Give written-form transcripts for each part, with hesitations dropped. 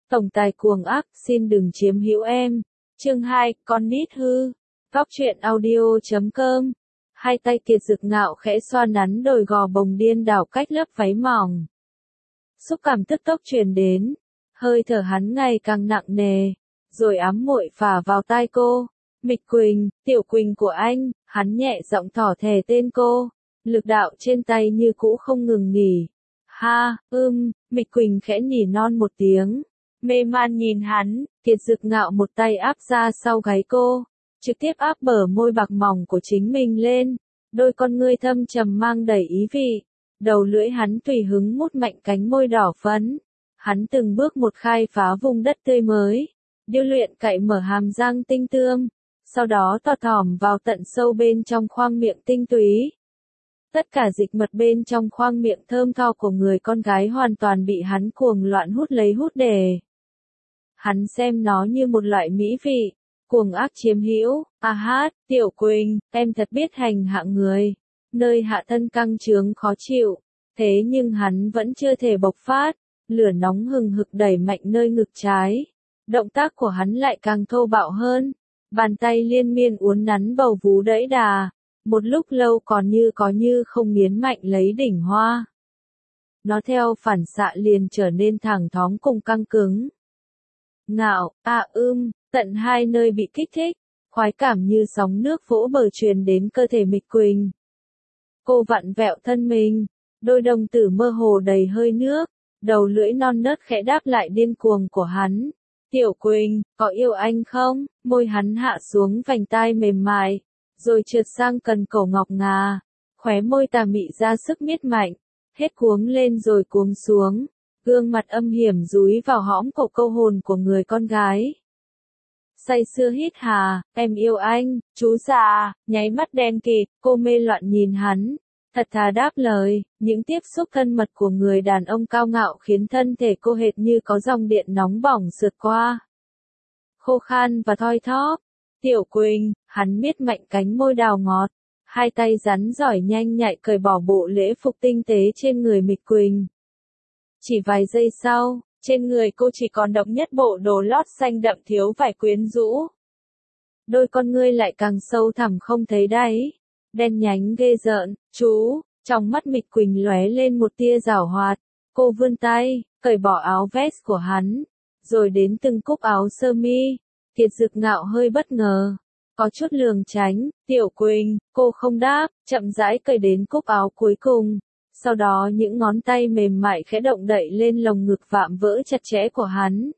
Tổng tài cuồng ác, xin đừng chiếm hữu em. Chương 2, con nít hư. Góc truyện audio.com. Hai tay Kiệt Dực ngạo khẽ xoa nắn đồi gò bồng điên đảo cách lớp váy mỏng. Xúc cảm tức tốc truyền đến. Hơi thở hắn ngày càng nặng nề. Rồi ám muội phả vào tai cô. Mịch Quỳnh, Tiểu Quỳnh của anh, hắn nhẹ giọng thỏ thè tên cô. Lực đạo trên tay như cũ không ngừng nghỉ. Ha, Mịch Quỳnh khẽ nỉ non một tiếng. Mê man nhìn hắn, Kiệt Dực ngạo một tay áp ra sau gáy cô. Trực tiếp áp bờ môi bạc mỏng của chính mình lên. Đôi con ngươi thâm trầm mang đầy ý vị. Đầu lưỡi hắn tùy hứng mút mạnh cánh môi đỏ phấn. Hắn từng bước một khai phá vùng đất tươi mới. Điêu luyện cạy mở hàm răng tinh tươm. Sau đó tọt thỏm vào tận sâu bên trong khoang miệng tinh túy. Tất cả dịch mật bên trong khoang miệng thơm tho của người con gái hoàn toàn bị hắn cuồng loạn hút lấy hút để. Hắn xem nó như một loại mỹ vị, cuồng ác chiếm hữu. Tiểu Quỳnh, em thật biết hành hạ người. Nơi hạ thân căng trướng khó chịu. Thế nhưng hắn vẫn chưa thể bộc phát. Lửa nóng hừng hực đẩy mạnh nơi ngực trái. Động tác của hắn lại càng thô bạo hơn. Bàn tay liên miên uốn nắn bầu vú đẫy đà. Một lúc lâu còn như không nghiến mạnh lấy đỉnh hoa. Nó theo phản xạ liền trở nên thẳng thóng cùng căng cứng. Ngạo, tận hai nơi bị kích thích, khoái cảm như sóng nước vỗ bờ truyền đến cơ thể Mịch Quỳnh. Cô vặn vẹo thân mình, đôi đồng tử mơ hồ đầy hơi nước, đầu lưỡi non nớt khẽ đáp lại điên cuồng của hắn. Tiểu Quỳnh, có yêu anh không? Môi hắn hạ xuống vành tai mềm mại, rồi trượt sang cần cổ ngọc ngà, khóe môi tà mị ra sức miết mạnh, hết cuống lên rồi cuống xuống. Gương mặt âm hiểm dúi vào hõm cổ câu hồn của người con gái. Say sưa hít hà, em yêu anh, chú già, nháy mắt đen kịt, cô mê loạn nhìn hắn. Thật thà đáp lời, những tiếp xúc thân mật của người đàn ông cao ngạo khiến thân thể cô hệt như có dòng điện nóng bỏng sượt qua. Khô khan và thoi thóp. Tiểu Quỳnh, hắn miết mạnh cánh môi đào ngọt. Hai tay rắn giỏi nhanh nhạy cởi bỏ bộ lễ phục tinh tế trên người Mịch Quỳnh. Chỉ vài giây sau, trên người cô chỉ còn độc nhất bộ đồ lót xanh đậm thiếu vải quyến rũ. Đôi con ngươi lại càng sâu thẳm không thấy đáy, đen nhánh ghê rợn. Chú, trong mắt Mịch Quỳnh lóe lên một tia giảo hoạt. Cô vươn tay, cởi bỏ áo vest của hắn, rồi đến từng cúc áo sơ mi. Kiệt Dực ngạo hơi bất ngờ, có chút lường tránh. Tiểu Quỳnh, cô không đáp, chậm rãi cởi đến cúc áo cuối cùng. Sau đó những ngón tay mềm mại khẽ động đậy lên lồng ngực vạm vỡ chặt chẽ của hắn.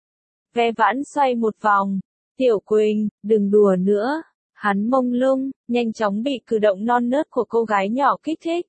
Ve vãn xoay một vòng. Tiểu Quỳnh, đừng đùa nữa. Hắn mông lung, nhanh chóng bị cử động non nớt của cô gái nhỏ kích thích.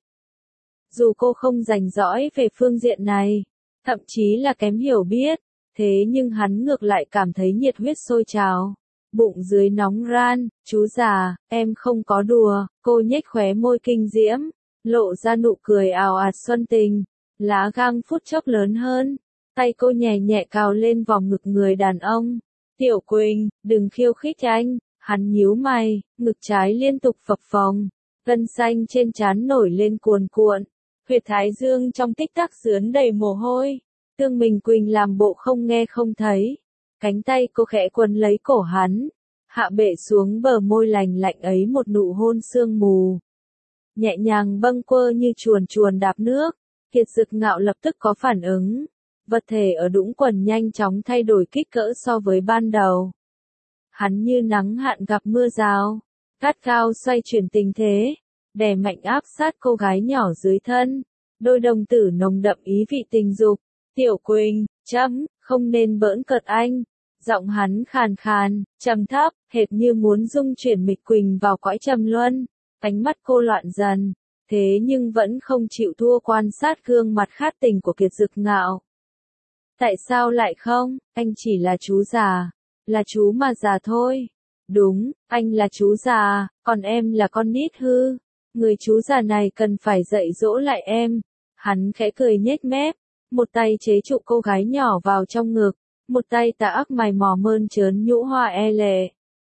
Dù cô không rành rõi về phương diện này, thậm chí là kém hiểu biết, thế nhưng hắn ngược lại cảm thấy nhiệt huyết sôi trào. Bụng dưới nóng ran, chú già, em không có đùa. Cô nhếch khóe môi kinh diễm, lộ ra nụ cười ào ạt xuân tình. Lá gang phút chốc lớn hơn, tay cô nhẹ nhẹ cào lên vòng ngực người đàn ông. Tiểu Quỳnh, đừng khiêu khích anh. Hắn nhíu mày, ngực trái liên tục phập phồng, gân xanh trên trán nổi lên cuồn cuộn, huyệt thái dương trong tích tắc rướn đầy mồ hôi. Tương Mịch Quỳnh làm bộ không nghe không thấy, cánh tay cô khẽ quấn lấy cổ hắn, hạ bệ xuống bờ môi lành lạnh ấy một nụ hôn sương mù. Nhẹ nhàng bâng quơ như chuồn chuồn đạp nước. Kiệt Dực ngạo lập tức có phản ứng. Vật thể ở đũng quần nhanh chóng thay đổi kích cỡ so với ban đầu. Hắn như nắng hạn gặp mưa rào, gắt gao xoay chuyển tình thế, đè mạnh áp sát cô gái nhỏ dưới thân. Đôi đồng tử nồng đậm ý vị tình dục. Tiểu Quỳnh, không nên bỡn cợt anh. Giọng hắn khàn khàn, trầm thấp, hệt như muốn dung chuyển Mịch Quỳnh vào cõi trầm luân. Ánh mắt cô loạn dần, thế nhưng vẫn không chịu thua quan sát gương mặt khát tình của Kiệt Dực ngạo. Tại sao lại không? Anh chỉ là chú già. Là chú mà già thôi. Đúng, anh là chú già, còn em là con nít hư. Người chú già này cần phải dạy dỗ lại em. Hắn khẽ cười nhếch mép, một tay chế trụ cô gái nhỏ vào trong ngực, một tay tà ác mày mò mơn trớn nhũ hoa e lệ.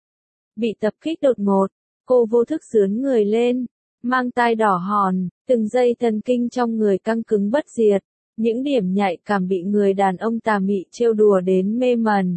Bị tập kích đột ngột, cô vô thức rướn người lên, mang tai đỏ hòn, từng dây thần kinh trong người căng cứng bất diệt. những điểm nhạy cảm bị người đàn ông tà mị trêu đùa đến mê mẩn.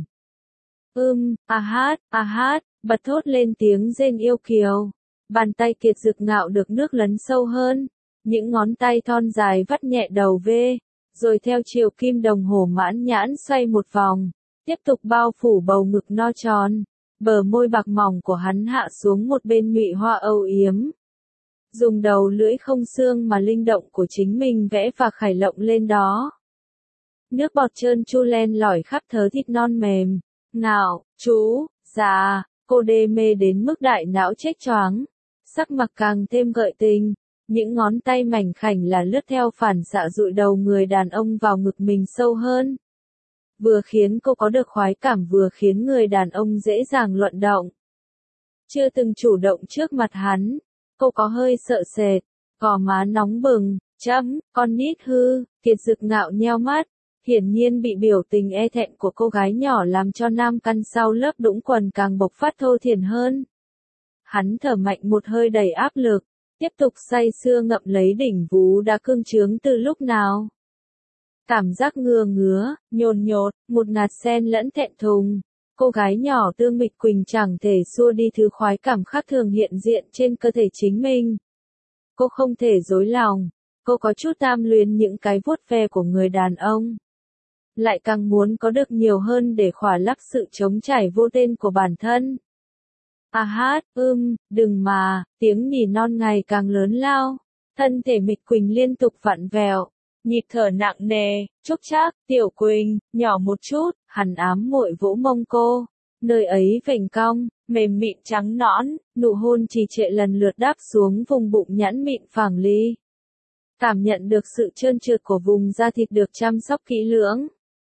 A hát, bật thốt lên tiếng rên yêu kiều. Bàn tay Kiệt Dực Ngạo được nước lấn sâu hơn, những ngón tay thon dài vắt nhẹ đầu V, rồi theo chiều kim đồng hồ mãn nhãn xoay một vòng, tiếp tục bao phủ bầu ngực no tròn. Bờ môi bạc mỏng của hắn hạ xuống một bên nhụy hoa âu yếm. Dùng đầu lưỡi không xương mà linh động của chính mình vẽ và khải lộng lên đó. Nước bọt trơn tru len lỏi khắp thớ thịt non mềm. Nào, chú, già, cô đê mê đến mức đại não chết choáng. Sắc mặt càng thêm gợi tình. Những ngón tay mảnh khảnh là lướt theo phản xạ dụi đầu người đàn ông vào ngực mình sâu hơn. Vừa khiến cô có được khoái cảm vừa khiến người đàn ông dễ dàng luận động. Chưa từng chủ động trước mặt hắn, cô có hơi sợ sệt, gò má nóng bừng, con nít hư. Kiệt Dực Ngạo nheo mắt, hiển nhiên bị biểu tình e thẹn của cô gái nhỏ làm cho nam căn sau lớp đũng quần càng bộc phát thô thiển hơn. Hắn thở mạnh một hơi đầy áp lực, tiếp tục say sưa ngậm lấy đỉnh vú đã cương trướng từ lúc nào. Cảm giác ngứa, nhồn nhột, một ngạt xen lẫn thẹn thùng. Cô gái nhỏ Tương Mịch Quỳnh chẳng thể xua đi thứ khoái cảm khác thường hiện diện trên cơ thể chính mình. Cô không thể dối lòng, cô có chút tham luyến những cái vuốt ve của người đàn ông. Lại càng muốn có được nhiều hơn để khỏa lấp sự trống trải vô tên của bản thân. A hát, đừng mà, tiếng nỉ non ngày càng lớn lao. Thân thể Mịch Quỳnh liên tục vặn vẹo, nhịp thở nặng nề, chúc chắc, Tiểu Quỳnh, nhỏ một chút, hắn ám muội vỗ mông cô. Nơi ấy vành cong, mềm mịn trắng nõn, nụ hôn trì trệ lần lượt đáp xuống vùng bụng nhẵn mịn phẳng ly. Cảm nhận được sự trơn trượt của vùng da thịt được chăm sóc kỹ lưỡng.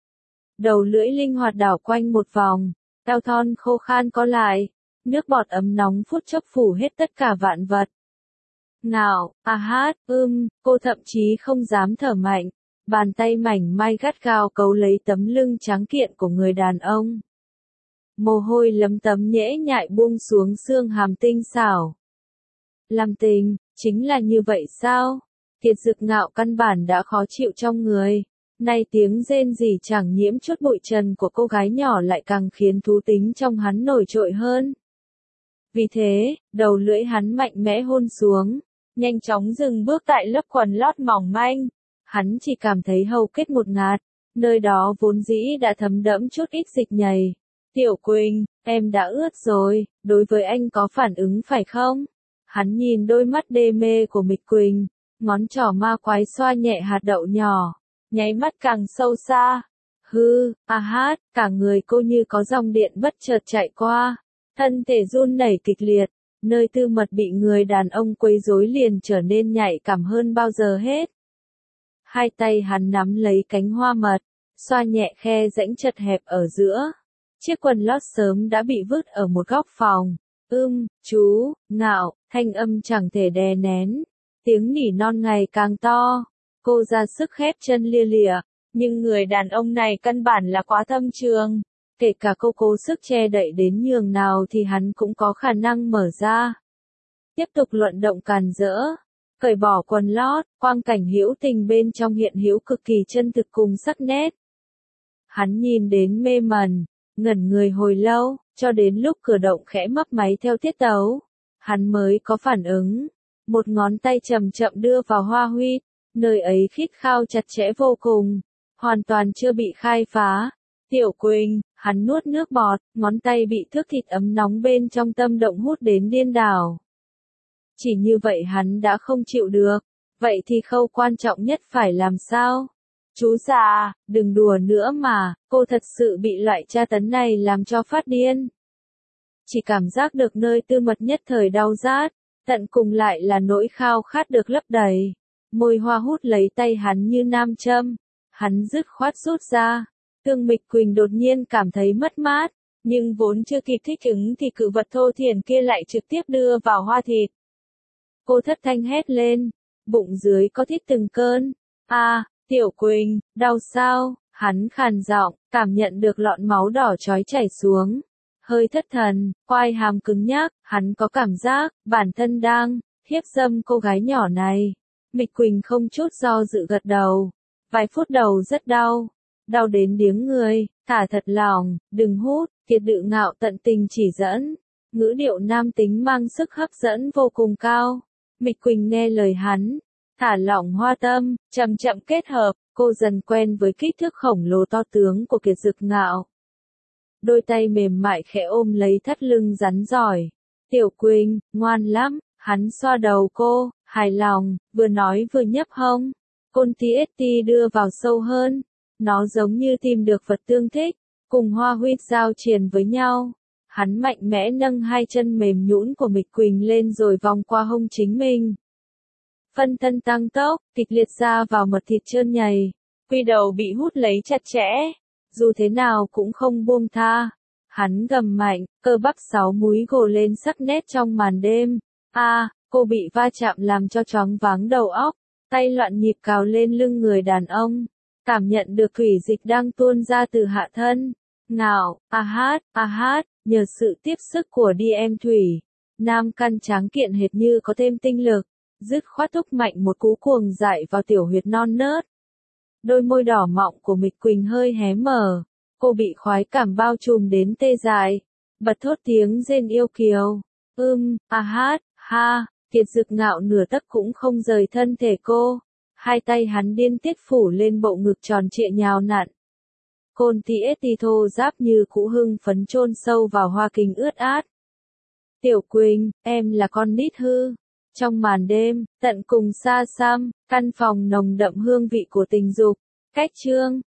Đầu lưỡi linh hoạt đảo quanh một vòng, eo thon khô khan có lại, nước bọt ấm nóng phút chốc phủ hết tất cả vạn vật. Nào, a hát, cô thậm chí không dám thở mạnh, bàn tay mảnh mai gắt gao cấu lấy tấm lưng trắng kiện của người đàn ông. Mồ hôi lấm tấm nhễ nhại buông xuống xương hàm tinh xảo. Làm tình, chính là như vậy sao? Kiệt Dực Ngạo căn bản đã khó chịu trong người. Nay tiếng rên rỉ chẳng nhiễm chút bụi trần của cô gái nhỏ lại càng khiến thú tính trong hắn nổi trội hơn. Vì thế, đầu lưỡi hắn mạnh mẽ hôn xuống, nhanh chóng dừng bước tại lớp quần lót mỏng manh. Hắn chỉ cảm thấy hầu kết một ngạt, nơi đó vốn dĩ đã thấm đẫm chút ít dịch nhầy. Tiểu Quỳnh, em đã ướt rồi, đối với anh có phản ứng phải không? Hắn nhìn đôi mắt đê mê của Mịch Quỳnh, ngón trỏ ma quái xoa nhẹ hạt đậu nhỏ, nháy mắt càng sâu xa. A hát, cả người cô như có dòng điện bất chợt chạy qua, thân thể run nảy kịch liệt, nơi tư mật bị người đàn ông quấy rối liền trở nên nhạy cảm hơn bao giờ hết. Hai tay hắn nắm lấy cánh hoa mật, xoa nhẹ khe rãnh chật hẹp ở giữa. Chiếc quần lót sớm đã bị vứt ở một góc phòng. Chú, Ngạo, thanh âm chẳng thể đè nén. Tiếng nỉ non ngày càng to. Cô ra sức khép chân lia lịa, nhưng người đàn ông này căn bản là quá thâm trường. Kể cả cô cố sức che đậy đến nhường nào thì hắn cũng có khả năng mở ra. Tiếp tục luận động càn rỡ, cởi bỏ quần lót, quang cảnh hữu tình bên trong hiện hữu cực kỳ chân thực cùng sắc nét. Hắn nhìn đến mê mẩn, ngẩn người hồi lâu, cho đến lúc cửa động khẽ mấp máy theo tiết tấu. Hắn mới có phản ứng. Một ngón tay chậm chậm đưa vào hoa huyết, nơi ấy khít khao chặt chẽ vô cùng, hoàn toàn chưa bị khai phá. Tiểu Quỳnh, hắn nuốt nước bọt, ngón tay bị thước thịt ấm nóng bên trong tâm động hút đến điên đảo. Chỉ như vậy hắn đã không chịu được, vậy thì khâu quan trọng nhất phải làm sao? Chú già, đừng đùa nữa mà, cô thật sự bị loại tra tấn này làm cho phát điên. Chỉ cảm giác được nơi tư mật nhất thời đau rát, tận cùng lại là nỗi khao khát được lấp đầy. Môi hoa hút lấy tay hắn như nam châm, hắn dứt khoát rút ra. Tương Mịch Quỳnh đột nhiên cảm thấy mất mát, nhưng vốn chưa kịp thích ứng thì cự vật thô thiển kia lại trực tiếp đưa vào hoa thịt. Cô thất thanh hét lên, bụng dưới có thít từng cơn. Tiểu Quỳnh, đau sao? Hắn khàn giọng, cảm nhận được lọn máu đỏ chói chảy xuống. Hơi thất thần, quai hàm cứng nhắc, hắn có cảm giác, bản thân đang hiếp dâm cô gái nhỏ này. Mịch Quỳnh không chút do dự gật đầu. Vài phút đầu rất đau. Đau đến điếng người, thả thật lòng, đừng hút, Kiệt Đự Ngạo tận tình chỉ dẫn. Ngữ điệu nam tính mang sức hấp dẫn vô cùng cao. Mịch Quỳnh nghe lời hắn, thả lỏng hoa tâm, chậm chậm kết hợp, cô dần quen với kích thước khổng lồ to tướng của Kiệt Dực Ngạo. Đôi tay mềm mại khẽ ôm lấy thắt lưng rắn giỏi. Tiểu Quỳnh, ngoan lắm, hắn xoa đầu cô, hài lòng, vừa nói vừa nhấp hông. Côn TST đưa vào sâu hơn. Nó giống như tìm được vật tương thích, cùng hoa huyết giao triền với nhau. Hắn mạnh mẽ nâng hai chân mềm nhũn của Mịch Quỳnh lên rồi vòng qua hông chính mình. Phân thân tăng tốc, kịch liệt ra vào mật thịt trơn nhầy. Quy đầu bị hút lấy chặt chẽ. Dù thế nào cũng không buông tha. Hắn gầm mạnh, cơ bắp 6 múi gồ lên sắc nét trong màn đêm. Cô bị va chạm làm cho choáng váng đầu óc. Tay loạn nhịp cào lên lưng người đàn ông. Cảm nhận được thủy dịch đang tuôn ra từ hạ thân. Ngạo, nhờ sự tiếp sức của DM thủy. Nam căn tráng kiện hệt như có thêm tinh lực. Dứt khoát thúc mạnh một cú cuồng dại vào tiểu huyệt non nớt. Đôi môi đỏ mọng của Mịch Quỳnh hơi hé mở. Cô bị khoái cảm bao trùm đến tê dại. Bật thốt tiếng rên yêu kiều. Kiệt Dực Ngạo nửa tấc cũng không rời thân thể cô. Hai tay hắn điên tiết phủ lên bộ ngực tròn trịa nhào nặn. Côn TST thô ráp như cũ hưng phấn chôn sâu vào hoa kinh ướt át. Tiểu Quỳnh, em là con nít hư. Trong màn đêm, tận cùng xa xăm, căn phòng nồng đậm hương vị của tình dục. Cách chương